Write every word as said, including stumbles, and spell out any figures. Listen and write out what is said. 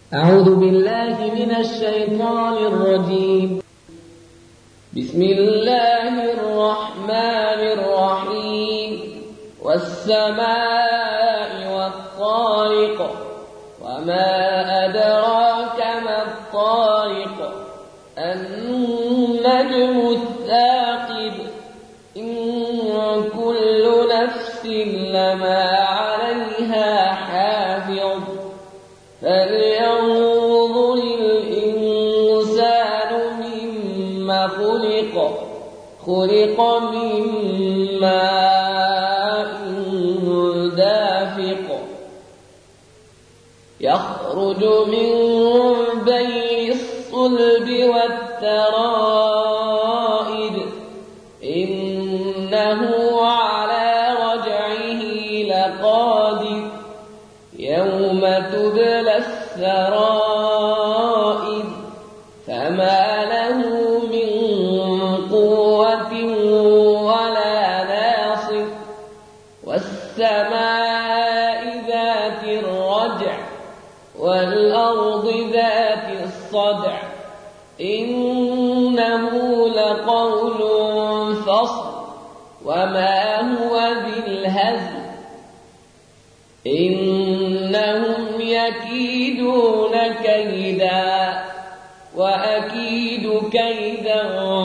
أعوذ بالله من الشيطان الرجيم. بسم الله الرحمن الرحيم. والسماء والطارق وما أدراك ما الطارق النجم الثاقب إن كل نفس لما عليها حافظ فلينظر الإنسان مما خلق خلق من ماء دافق يخرج من بين الصلب والترائب إنه على رجعه لقادر يوم تبلى السرائر فما له من قوة ولا ناصر والسماء ذات الرجع والأرض ذات الصدع إنه لقول فصل وما هو بالهزل إنهم يكيدون كيدا وأكيد كيدا